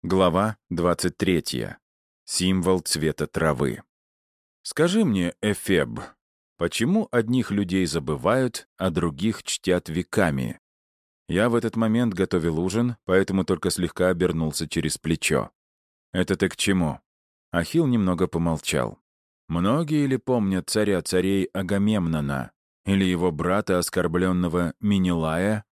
Глава 23. Символ цвета травы. Скажи мне, Эфеб, почему одних людей забывают, а других чтят веками? Я в этот момент готовил ужин, поэтому только слегка обернулся через плечо. Это ты к чему? Ахилл немного помолчал. Многие ли помнят царя царей Агамемнона? Или его брата, оскорбленного Менелая?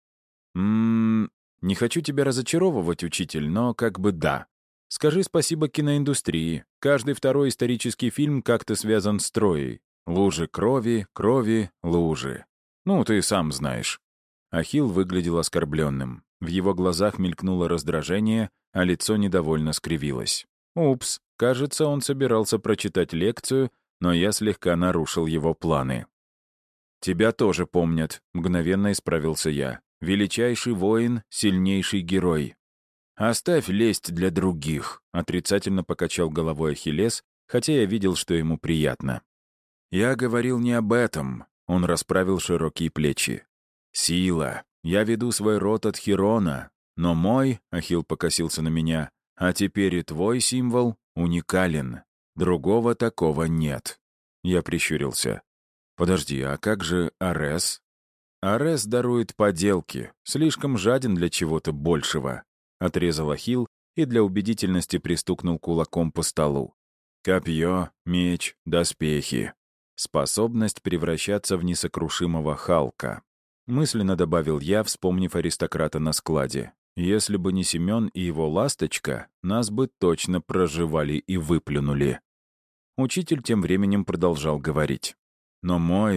Не хочу тебя разочаровывать, учитель, но как бы да. Скажи спасибо киноиндустрии. Каждый второй исторический фильм как-то связан с Троей. Лужи крови, крови, лужи. Ну, ты сам знаешь. Ахилл выглядел оскорбленным. В его глазах мелькнуло раздражение, а лицо недовольно скривилось. Упс, кажется, он собирался прочитать лекцию, но я слегка нарушил его планы. «Тебя тоже помнят», — мгновенно исправился я. «Величайший воин, сильнейший герой». «Оставь лесть для других», — отрицательно покачал головой Ахиллес, хотя я видел, что ему приятно. «Я говорил не об этом», — он расправил широкие плечи. «Сила. Я веду свой род от Хирона, но мой, — Ахилл покосился на меня, — а теперь и твой символ уникален. Другого такого нет». Я прищурился. «Подожди, а как же Арес?» «Арес дарует поделки, слишком жаден для чего-то большего», — отрезал Ахилл и для убедительности пристукнул кулаком по столу. «Копье, меч, доспехи. Способность превращаться в несокрушимого Халка». Мысленно добавил я, вспомнив аристократа на складе. «Если бы не Семен и его ласточка, нас бы точно проживали и выплюнули». Учитель тем временем продолжал говорить. «Но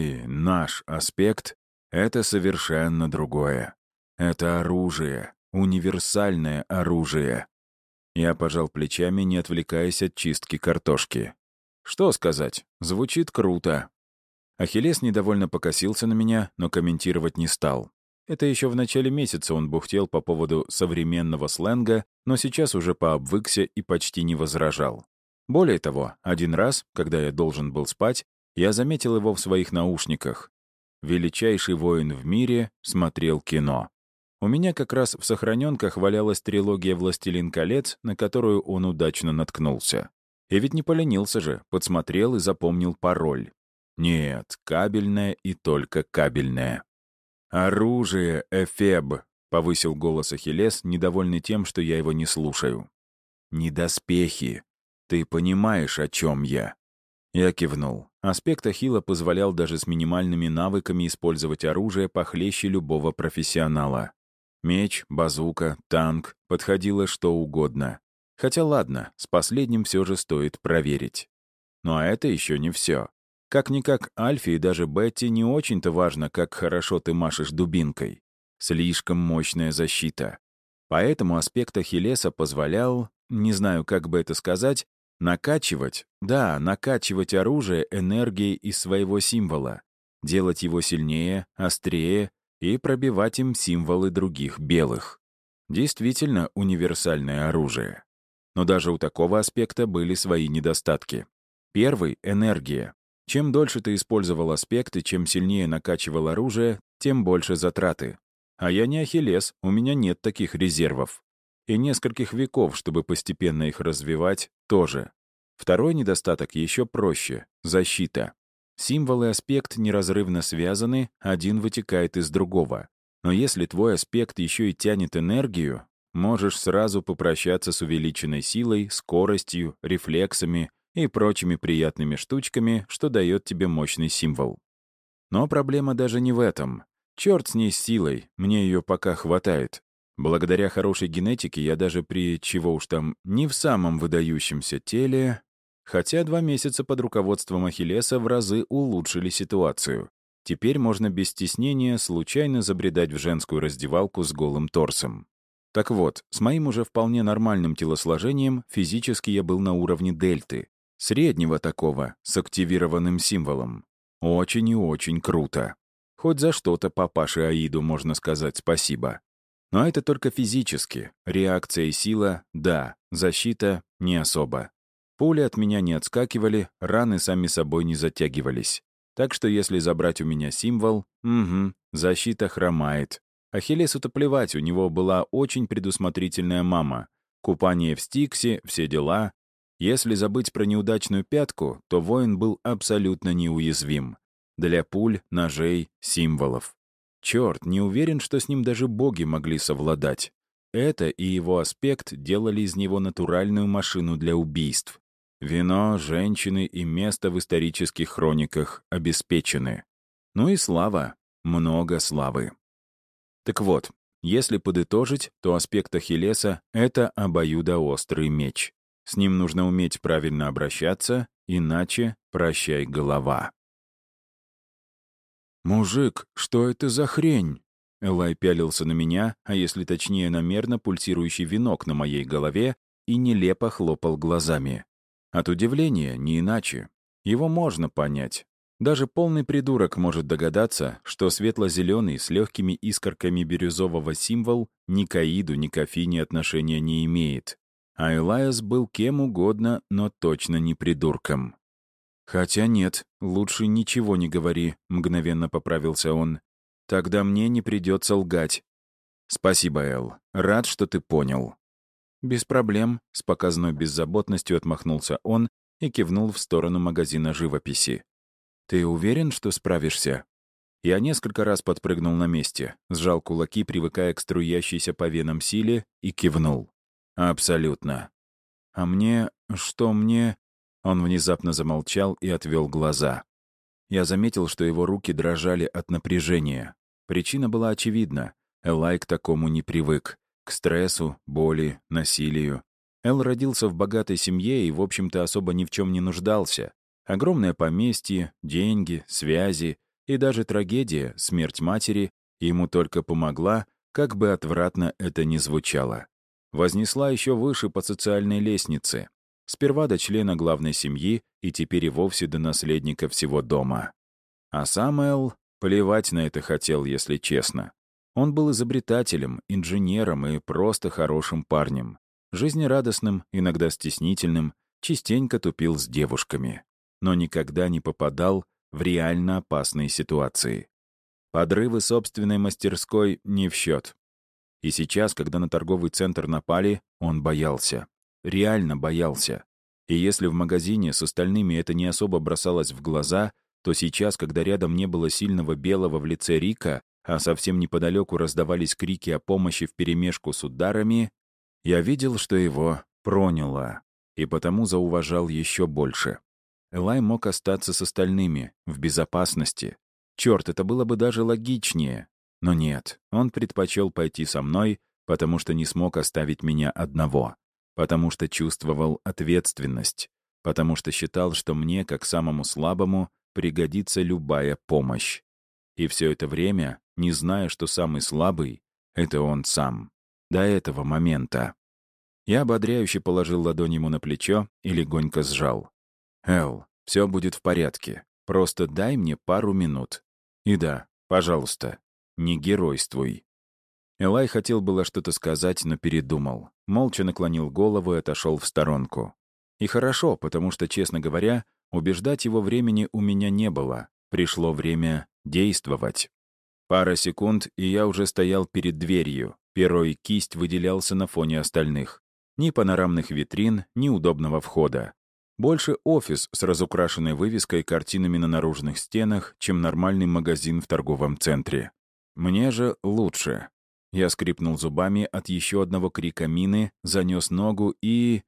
наш аспект — это совершенно другое. Это оружие, универсальное оружие». Я пожал плечами, не отвлекаясь от чистки картошки. Что сказать, звучит круто. Ахиллес недовольно покосился на меня, но комментировать не стал. Это еще в начале месяца он бухтел по поводу современного сленга, но сейчас уже пообвыкся и почти не возражал. Более того, один раз, когда я должен был спать, я заметил его в своих наушниках. Величайший воин в мире смотрел кино. У меня как раз в сохраненках валялась трилогия «Властелин колец», на которую он удачно наткнулся. И ведь не поленился же, подсмотрел и запомнил пароль. Нет, кабельное и только кабельное. «Оружие, Эфеб!» — повысил голос Ахиллес, недовольный тем, что я его не слушаю. «Не доспехи. Ты понимаешь, о чем я?» Я кивнул. Аспект Ахилла позволял даже с минимальными навыками использовать оружие похлеще любого профессионала. Меч, базука, танк — подходило что угодно. Хотя ладно, с последним все же стоит проверить. Но это еще не все. Как-никак Альфе и даже Бетти не очень-то важно, как хорошо ты машешь дубинкой. Слишком мощная защита. Поэтому аспект Ахиллеса позволял, не знаю, как бы это сказать, накачивать оружие энергией из своего символа, делать его сильнее, острее и пробивать им символы других белых. Действительно универсальное оружие. Но даже у такого аспекта были свои недостатки. Первый — энергия. Чем дольше ты использовал аспект и чем сильнее накачивал оружие, тем больше затраты. А я не Ахиллес, у меня нет таких резервов. И нескольких веков, чтобы постепенно их развивать, тоже. Второй недостаток еще проще — защита. Символ и аспект неразрывно связаны, один вытекает из другого. Но если твой аспект еще и тянет энергию, можешь сразу попрощаться с увеличенной силой, скоростью, рефлексами и прочими приятными штучками, что дает тебе мощный символ. Но проблема даже не в этом. Черт с ней с силой, мне ее пока хватает. Благодаря хорошей генетике я даже при, чего уж там, не в самом выдающемся теле, хотя 2 месяца под руководством Ахиллеса в разы улучшили ситуацию. Теперь можно без стеснения случайно забредать в женскую раздевалку с голым торсом. Так вот, с моим уже вполне нормальным телосложением физически я был на уровне дельты, среднего такого, с активированным символом. Очень и очень круто. Хоть за что-то папаше Аиду можно сказать спасибо. Но это только физически. Реакция и сила — да, защита — не особо. Пули от меня не отскакивали, раны сами собой не затягивались. Так что если забрать у меня символ, защита хромает. Ахиллесу-то плевать, у него была очень предусмотрительная мама. Купание в Стиксе, все дела. Если забыть про неудачную пятку, то воин был абсолютно неуязвим. Для пуль, ножей, символов. Черт, не уверен, что с ним даже боги могли совладать. Это и его аспект делали из него натуральную машину для убийств. Вино, женщины и место в исторических хрониках обеспечены. Ну и слава. Много славы. Так вот, если подытожить, то аспект Ахиллеса — это обоюдоострый меч. С ним нужно уметь правильно обращаться, иначе прощай голова. «Мужик, что это за хрень?» Элай пялился на меня, а если точнее на мерно пульсирующий венок на моей голове, и нелепо хлопал глазами. От удивления не иначе. Его можно понять. Даже полный придурок может догадаться, что светло-зеленый с легкими искорками бирюзового символ ни к Аиду, ни к Афине отношения не имеет. А Элайас был кем угодно, но точно не придурком. «Хотя нет, лучше ничего не говори», — мгновенно поправился он. «Тогда мне не придется лгать». «Спасибо, Эл. Рад, что ты понял». «Без проблем», — с показной беззаботностью отмахнулся он и кивнул в сторону магазина живописи. «Ты уверен, что справишься?» Я несколько раз подпрыгнул на месте, сжал кулаки, привыкая к струящейся по венам силе, и кивнул. «Абсолютно». «А мне... что мне...» Он внезапно замолчал и отвел глаза. Я заметил, что его руки дрожали от напряжения. Причина была очевидна. Элай к такому не привык. К стрессу, боли, насилию. Эл родился в богатой семье и, в общем-то, особо ни в чем не нуждался. Огромное поместье, деньги, связи и даже трагедия, смерть матери, ему только помогла, как бы отвратно это ни звучало. Вознесла еще выше по социальной лестнице. Сперва до члена главной семьи и теперь и вовсе до наследника всего дома. А сам Эл плевать на это хотел, если честно. Он был изобретателем, инженером и просто хорошим парнем. Жизнерадостным, иногда стеснительным, частенько тупил с девушками. Но никогда не попадал в реально опасные ситуации. Подрывы собственной мастерской не в счет. И сейчас, когда на торговый центр напали, он боялся. Реально боялся. И если в магазине с остальными это не особо бросалось в глаза, то сейчас, когда рядом не было сильного белого в лице Рика, а совсем неподалеку раздавались крики о помощи вперемешку с ударами, я видел, что его проняло, и потому зауважал еще больше. Элай мог остаться с остальными, в безопасности. Черт, это было бы даже логичнее. Но нет, он предпочел пойти со мной, потому что не смог оставить меня одного. Потому что чувствовал ответственность. Потому что считал, что мне, как самому слабому, пригодится любая помощь. И все это время, не зная, что самый слабый — это он сам. До этого момента. Я ободряюще положил ладонь ему на плечо и легонько сжал. «Эл, все будет в порядке. Просто дай мне пару минут. И да, пожалуйста, не геройствуй». Элай хотел было что-то сказать, но передумал. Молча наклонил голову и отошел в сторонку. И хорошо, потому что, честно говоря, убеждать его времени у меня не было. Пришло время действовать. Пара секунд, и я уже стоял перед дверью. Перо и кисть выделялся на фоне остальных. Ни панорамных витрин, ни удобного входа. Больше офис с разукрашенной вывеской и картинами на наружных стенах, чем нормальный магазин в торговом центре. Мне же лучше. Я скрипнул зубами от еще одного крика мины, занес ногу и...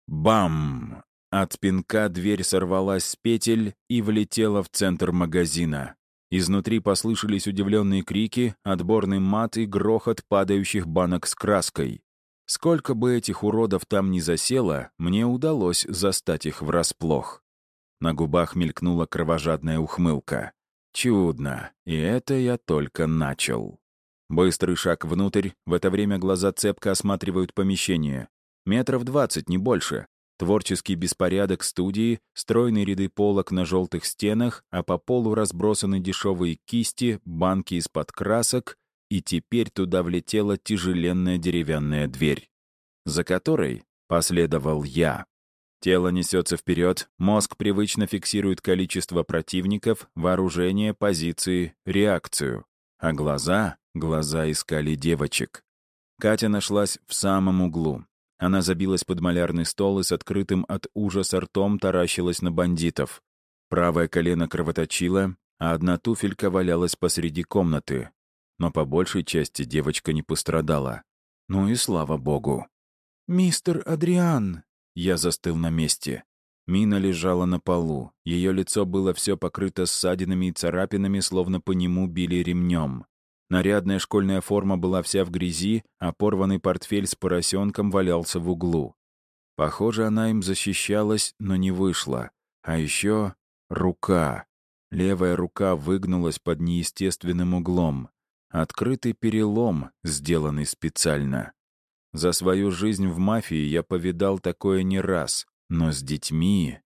Бам! От пинка дверь сорвалась с петель и влетела в центр магазина. Изнутри послышались удивленные крики, отборный мат и грохот падающих банок с краской. Сколько бы этих уродов там ни засело, мне удалось застать их врасплох. На губах мелькнула кровожадная ухмылка. Чудно, и это я только начал. Быстрый шаг внутрь, в это время глаза цепко осматривают помещение. 20 метров, не больше. Творческий беспорядок студии, стройные ряды полок на желтых стенах, а по полу разбросаны дешевые кисти, банки из-под красок, и теперь туда влетела тяжеленная деревянная дверь, за которой последовал я. Тело несется вперед, мозг привычно фиксирует количество противников, вооружение, позиции, реакцию. А глаза искали девочек. Катя нашлась в самом углу. Она забилась под малярный стол и с открытым от ужаса ртом таращилась на бандитов. Правое колено кровоточило, а одна туфелька валялась посреди комнаты. Но по большей части девочка не пострадала. Ну и слава богу. «Мистер Адриан!» Я застыл на месте. Мина лежала на полу. Ее лицо было все покрыто ссадинами и царапинами, словно по нему били ремнем. Нарядная школьная форма была вся в грязи, а порванный портфель с поросенком валялся в углу. Похоже, она им защищалась, но не вышла. А еще рука. Левая рука выгнулась под неестественным углом. Открытый перелом, сделанный специально. За свою жизнь в мафии я повидал такое не раз, но с детьми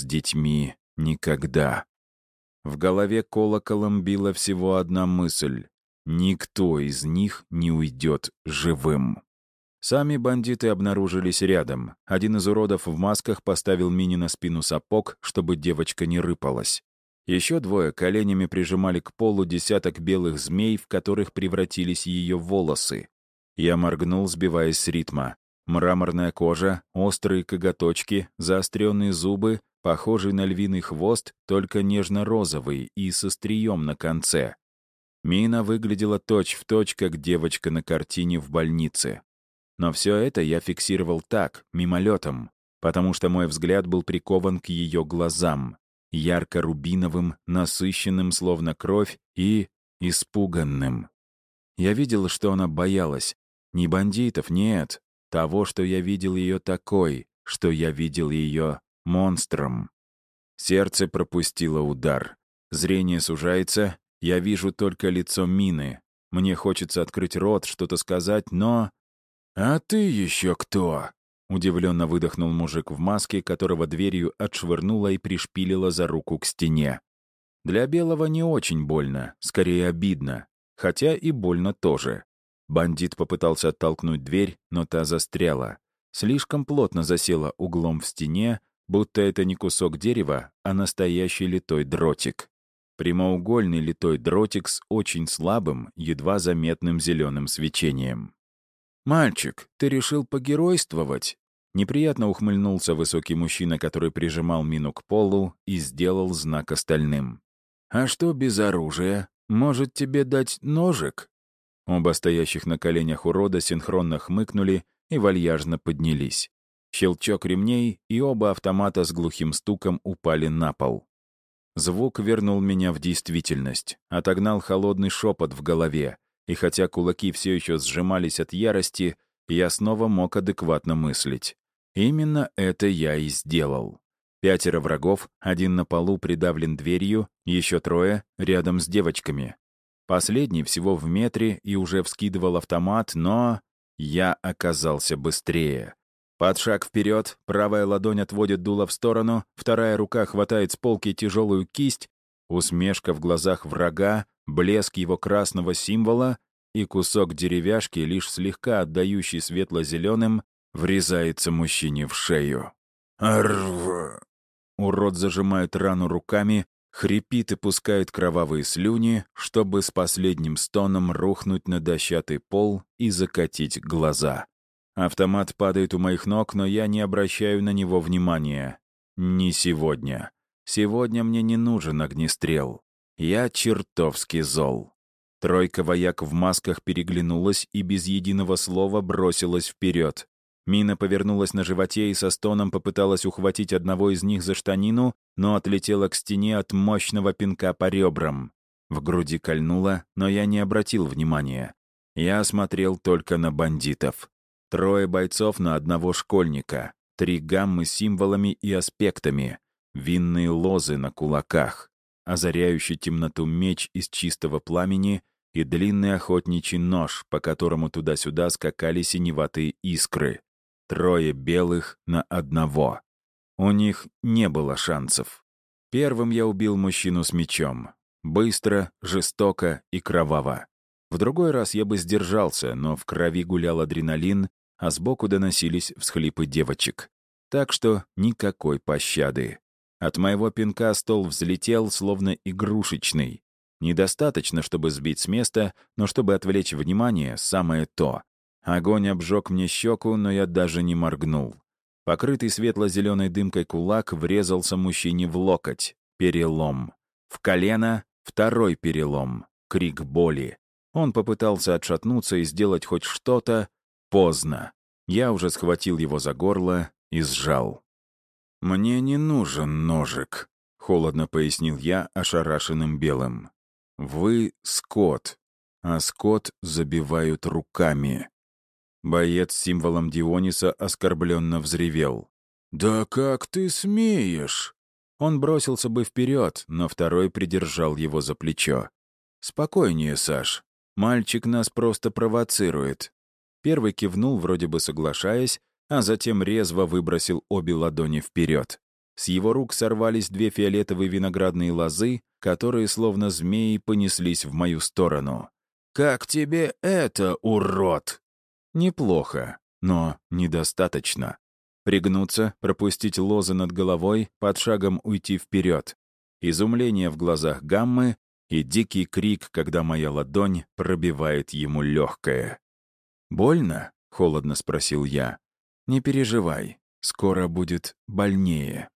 никогда. В голове колоколом била всего одна мысль. Никто из них не уйдет живым. Сами бандиты обнаружились рядом. Один из уродов в масках поставил Мине на спину сапог, чтобы девочка не рыпалась. Еще двое коленями прижимали к полу десяток белых змей, в которых превратились ее волосы. Я моргнул, сбиваясь с ритма. Мраморная кожа, острые коготочки, заостренные зубы, похожий на львиный хвост, только нежно-розовый и со стрием на конце. Мина выглядела точь-в-точь, как девочка на картине в больнице. Но все это я фиксировал так, мимолетом, потому что мой взгляд был прикован к ее глазам, ярко-рубиновым, насыщенным, словно кровь, и испуганным. Я видел, что она боялась. Не бандитов, нет. Того, что я видел ее такой, что я видел ее монстром. Сердце пропустило удар. Зрение сужается, я вижу только лицо Мины. Мне хочется открыть рот, что-то сказать, но... «А ты еще кто?» — удивленно выдохнул мужик в маске, которого дверью отшвырнула и пришпилила за руку к стене. Для Белого не очень больно, скорее обидно. Хотя и больно тоже. Бандит попытался оттолкнуть дверь, но та застряла. Слишком плотно засела углом в стене, будто это не кусок дерева, а настоящий литой дротик. Прямоугольный литой дротик с очень слабым, едва заметным зеленым свечением. «Мальчик, ты решил погеройствовать?» Неприятно ухмыльнулся высокий мужчина, который прижимал Мину к полу и сделал знак остальным. «А что без оружия? Может, тебе дать ножик?» Оба стоящих на коленях урода синхронно хмыкнули и вальяжно поднялись. Щелчок ремней, и оба автомата с глухим стуком упали на пол. Звук вернул меня в действительность, отогнал холодный шепот в голове, и хотя кулаки все еще сжимались от ярости, я снова мог адекватно мыслить. Именно это я и сделал. 5 врагов, один на полу придавлен дверью, еще 3 рядом с девочками. Последний всего в метре и уже вскидывал автомат, но... Я оказался быстрее. Под шаг вперед, правая ладонь отводит дуло в сторону, вторая рука хватает с полки тяжелую кисть, усмешка в глазах врага, блеск его красного символа и кусок деревяшки, лишь слегка отдающий светло-зеленым, врезается мужчине в шею. «Арррр!» Урод зажимает рану руками, хрипит и пускает кровавые слюни, чтобы с последним стоном рухнуть на дощатый пол и закатить глаза. Автомат падает у моих ног, но я не обращаю на него внимания. Не сегодня. Сегодня мне не нужен огнестрел. Я чертовски зол. 3 вояк в масках переглянулась и без единого слова бросилась вперед. Мина повернулась на животе и со стоном попыталась ухватить одного из них за штанину, но отлетела к стене от мощного пинка по ребрам. В груди кольнуло, но я не обратил внимания. Я смотрел только на бандитов. 3 бойцов на одного школьника, 3 гаммы с символами и аспектами, винные лозы на кулаках, озаряющий темноту меч из чистого пламени и длинный охотничий нож, по которому туда-сюда скакали синеватые искры. 3 белых на одного. У них не было шансов. Первым я убил мужчину с мечом. Быстро, жестоко и кроваво. В другой раз я бы сдержался, но в крови гулял адреналин, а сбоку доносились всхлипы девочек. Так что никакой пощады. От моего пинка стол взлетел, словно игрушечный. Недостаточно, чтобы сбить с места, но чтобы отвлечь внимание, самое то. Огонь обжег мне щеку, но я даже не моргнул. Покрытый светло-зеленой дымкой кулак врезался мужчине в локоть. Перелом. В колено — второй перелом. Крик боли. Он попытался отшатнуться и сделать хоть что-то. Поздно. Я уже схватил его за горло и сжал. «Мне не нужен ножик», — холодно пояснил я ошарашенным белым. «Вы — скот, а скот забивают руками». Боец с символом Диониса оскорбленно взревел. «Да как ты смеешь?» Он бросился бы вперед, но второй придержал его за плечо. «Спокойнее, Саш. Мальчик нас просто провоцирует». Первый кивнул, вроде бы соглашаясь, а затем резво выбросил обе ладони вперед. С его рук сорвались две фиолетовые виноградные лозы, которые, словно змеи, понеслись в мою сторону. «Как тебе это, урод?» Неплохо, но недостаточно. Пригнуться, пропустить лозы над головой, под шагом уйти вперед. Изумление в глазах Гаммы и дикий крик, когда моя ладонь пробивает ему легкое. «Больно?» — холодно спросил я. «Не переживай, скоро будет больнее».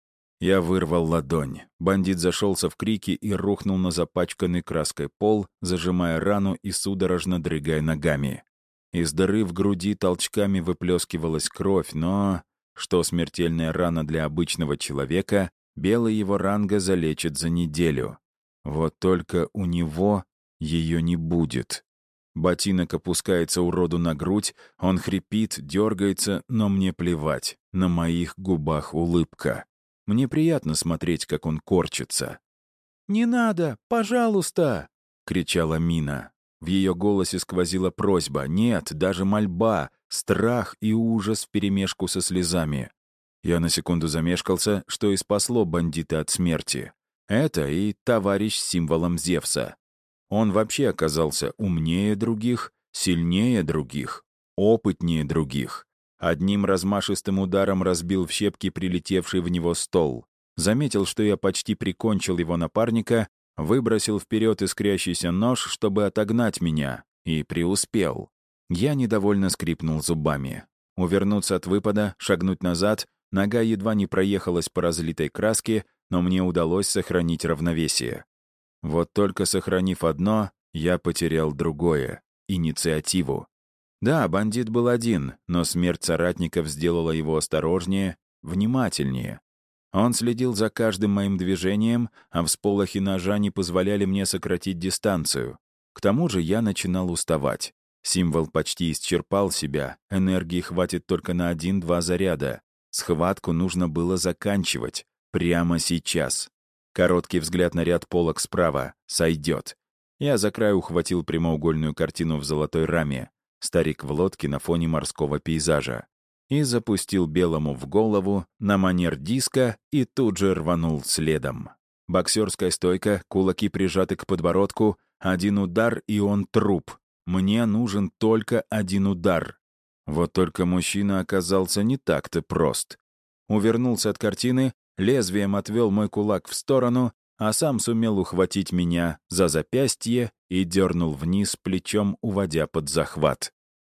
Я вырвал ладонь. Бандит зашелся в крики и рухнул на запачканный краской пол, зажимая рану и судорожно дрыгая ногами. Из дыры в груди толчками выплескивалась кровь, но, что смертельная рана для обычного человека, белый его ранга залечит за неделю. Вот только у него ее не будет. Ботинок опускается уроду на грудь, он хрипит, дергается, но мне плевать. На моих губах улыбка. Мне приятно смотреть, как он корчится. «Не надо, пожалуйста!» — кричала Мина. В ее голосе сквозила просьба, нет, даже мольба, страх и ужас вперемешку со слезами. Я на секунду замешкался, что и спасло бандита от смерти. Это и товарищ с символом Зевса. Он вообще оказался умнее других, сильнее других, опытнее других. Одним размашистым ударом разбил в щепки прилетевший в него стол. Заметил, что я почти прикончил его напарника, выбросил вперед искрящийся нож, чтобы отогнать меня, и преуспел. Я недовольно скрипнул зубами. Увернуться от выпада, шагнуть назад, нога едва не проехалась по разлитой краске, но мне удалось сохранить равновесие. Вот только сохранив одно, я потерял другое — инициативу. Да, бандит был один, но смерть соратников сделала его осторожнее, внимательнее. Он следил за каждым моим движением, а всполохи ножа не позволяли мне сократить дистанцию. К тому же я начинал уставать. Символ почти исчерпал себя, энергии хватит только на 1-2 заряда. Схватку нужно было заканчивать. Прямо сейчас. Короткий взгляд на ряд полок справа. Сойдет. Я за край ухватил прямоугольную картину в золотой раме. Старик в лодке на фоне морского пейзажа. И запустил белому в голову на манер диска и тут же рванул следом. Боксерская стойка, кулаки прижаты к подбородку, один удар, и он труп. Мне нужен только один удар. Вот только мужчина оказался не так-то прост. Увернулся от картины, лезвием отвел мой кулак в сторону, а сам сумел ухватить меня за запястье и дернул вниз плечом, уводя под захват.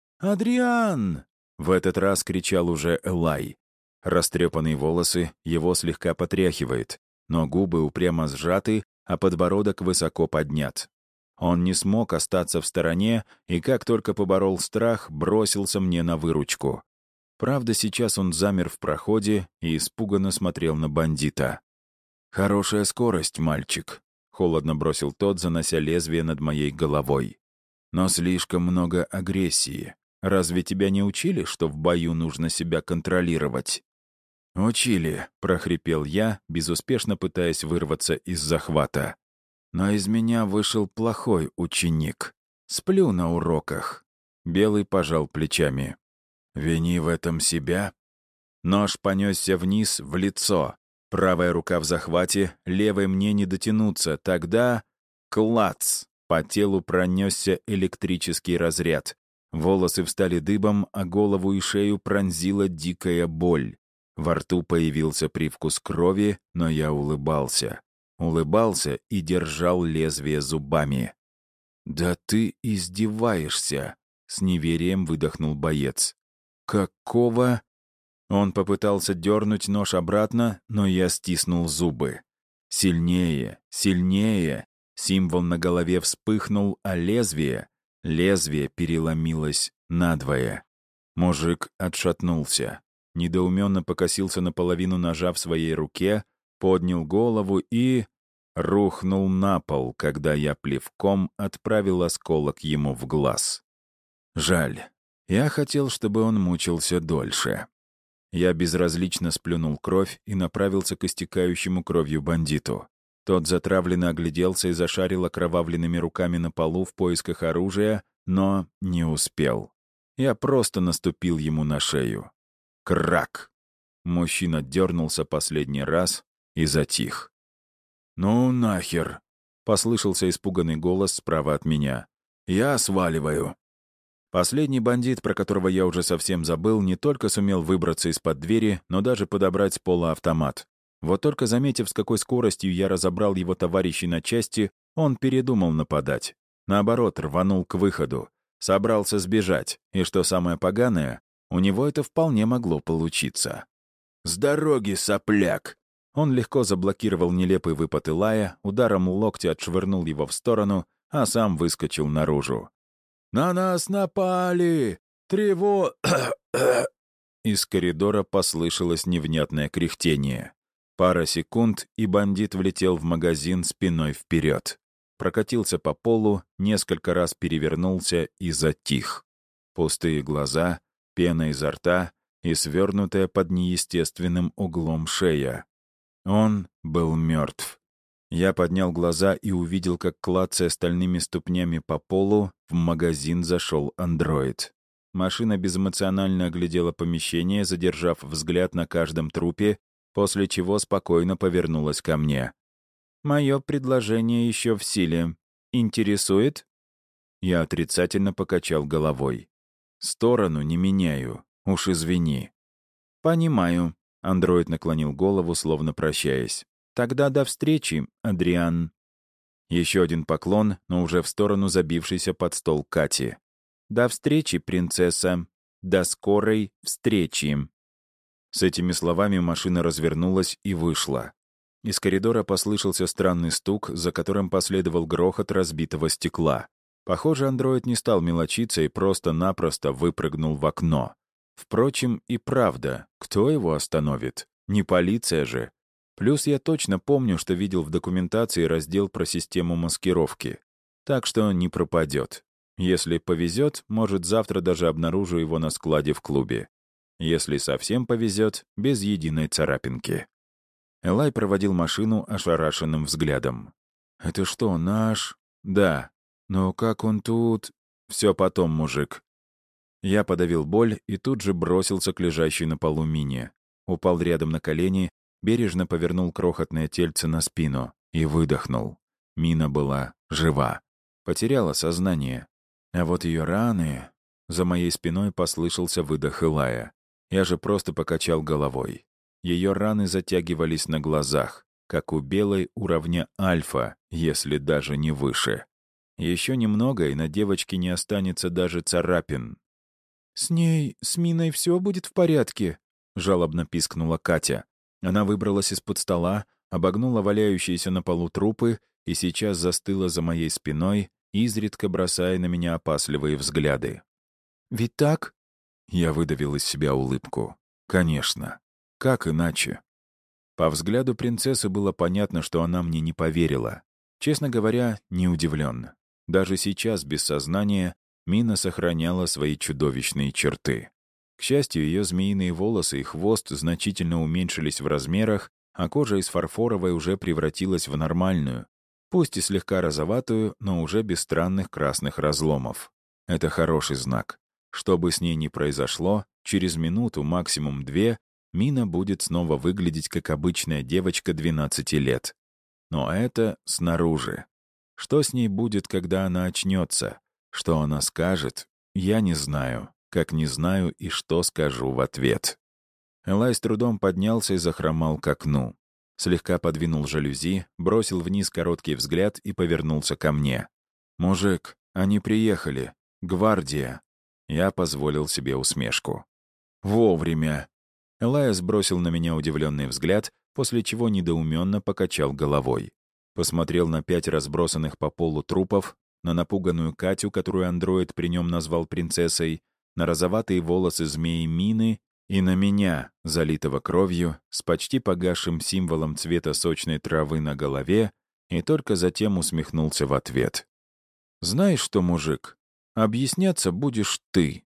«Адриан!» — в этот раз кричал уже Элай. Растрепанные волосы его слегка потряхивает, но губы упрямо сжаты, а подбородок высоко поднят. Он не смог остаться в стороне и, как только поборол страх, бросился мне на выручку. Правда, сейчас он замер в проходе и испуганно смотрел на бандита. «Хорошая скорость, мальчик», — холодно бросил тот, занося лезвие над моей головой. «Но слишком много агрессии. Разве тебя не учили, что в бою нужно себя контролировать?» «Учили», — прохрипел я, безуспешно пытаясь вырваться из захвата. «Но из меня вышел плохой ученик. Сплю на уроках». Белый пожал плечами. «Вини в этом себя?» Нож понесся вниз, в лицо. Правая рука в захвате, левой мне не дотянуться. Тогда... Клац! По телу пронесся электрический разряд. Волосы встали дыбом, а голову и шею пронзила дикая боль. Во рту появился привкус крови, но я улыбался. Улыбался и держал лезвие зубами. «Да ты издеваешься!» — с неверием выдохнул боец. «Какого?» Он попытался дернуть нож обратно, но я стиснул зубы. Сильнее, сильнее. Символ на голове вспыхнул, а лезвие переломилось надвое. Мужик отшатнулся. Недоуменно покосился наполовину ножа в своей руке, поднял голову и рухнул на пол, когда я плевком отправил осколок ему в глаз. Жаль. Я хотел, чтобы он мучился дольше. Я безразлично сплюнул кровь и направился к истекающему кровью бандиту. Тот затравленно огляделся и зашарил окровавленными руками на полу в поисках оружия, но не успел. Я просто наступил ему на шею. Крак! Мужчина дернулся последний раз и затих. «Ну нахер!» — послышался испуганный голос справа от меня. «Я сваливаю!» Последний бандит, про которого я уже совсем забыл, не только сумел выбраться из-под двери, но даже подобрать с пола автомат. Вот только заметив, с какой скоростью я разобрал его товарищей на части, он передумал нападать. Наоборот, рванул к выходу. Собрался сбежать, и что самое поганое, у него это вполне могло получиться. «С дороги, сопляк!» Он легко заблокировал нелепый выпад Илая, ударом локтя отшвырнул его в сторону, а сам выскочил наружу. «На нас напали! Из коридора послышалось невнятное кряхтение. Пара секунд, и бандит влетел в магазин спиной вперед. Прокатился по полу, несколько раз перевернулся и затих. Пустые глаза, пена изо рта и свернутая под неестественным углом шея. Он был мертв. Я поднял глаза и увидел, как, клацая стальными ступнями по полу, в магазин зашел андроид. Машина безэмоционально оглядела помещение, задержав взгляд на каждом трупе, после чего спокойно повернулась ко мне. «Мое предложение еще в силе. Интересует?» Я отрицательно покачал головой. «Сторону не меняю. Уж извини». «Понимаю», — андроид наклонил голову, словно прощаясь. «Тогда до встречи, Адриан». Еще один поклон, но уже в сторону забившейся под стол Кати. «До встречи, принцесса. До скорой встречи». С этими словами машина развернулась и вышла. Из коридора послышался странный стук, за которым последовал грохот разбитого стекла. Похоже, андроид не стал мелочиться и просто-напросто выпрыгнул в окно. Впрочем, и правда, кто его остановит? Не полиция же. Плюс я точно помню, что видел в документации раздел про систему маскировки. Так что не пропадет. Если повезет, может, завтра даже обнаружу его на складе в клубе. Если совсем повезет, без единой царапинки. Элай проводил машину ошарашенным взглядом. «Это что, наш?» «Да. Но как он тут?» «Все потом, мужик». Я подавил боль и тут же бросился к лежащей на полу Мине. Упал рядом на колени, бережно повернул крохотное тельце на спину и выдохнул. Мина была жива. Потеряла сознание. А вот ее раны... За моей спиной послышался выдох Илая. Я же просто покачал головой. Ее раны затягивались на глазах, как у белой уровня альфа, если даже не выше. Еще немного, и на девочке не останется даже царапин. «С Миной все будет в порядке?» — жалобно пискнула Катя. Она выбралась из-под стола, обогнула валяющиеся на полу трупы и сейчас застыла за моей спиной, изредка бросая на меня опасливые взгляды. «Ведь так?» Я выдавил из себя улыбку. «Конечно. Как иначе?» По взгляду принцессы было понятно, что она мне не поверила. Честно говоря, не удивлен. Даже сейчас, без сознания, Мина сохраняла свои чудовищные черты. К счастью, ее змеиные волосы и хвост значительно уменьшились в размерах, а кожа из фарфоровой уже превратилась в нормальную, пусть и слегка розоватую, но уже без странных красных разломов. Это хороший знак. Что бы с ней ни произошло, через минуту, максимум 2, Мина будет снова выглядеть как обычная девочка 12 лет. Но это снаружи. Что с ней будет, когда она очнется? Что она скажет? Я не знаю. Как не знаю и что скажу в ответ. Элай с трудом поднялся и захромал к окну. Слегка подвинул жалюзи, бросил вниз короткий взгляд и повернулся ко мне. «Мужик, они приехали. Гвардия». Я позволил себе усмешку. «Вовремя!» Элайас бросил на меня удивленный взгляд, после чего недоуменно покачал головой. Посмотрел на 5 разбросанных по полу трупов, на напуганную Катю, которую андроид при нем назвал принцессой, на розоватые волосы змеи Мины и на меня, залитого кровью, с почти погасшим символом цвета сочной травы на голове, и только затем усмехнулся в ответ. «Знаешь что, мужик, объясняться будешь ты».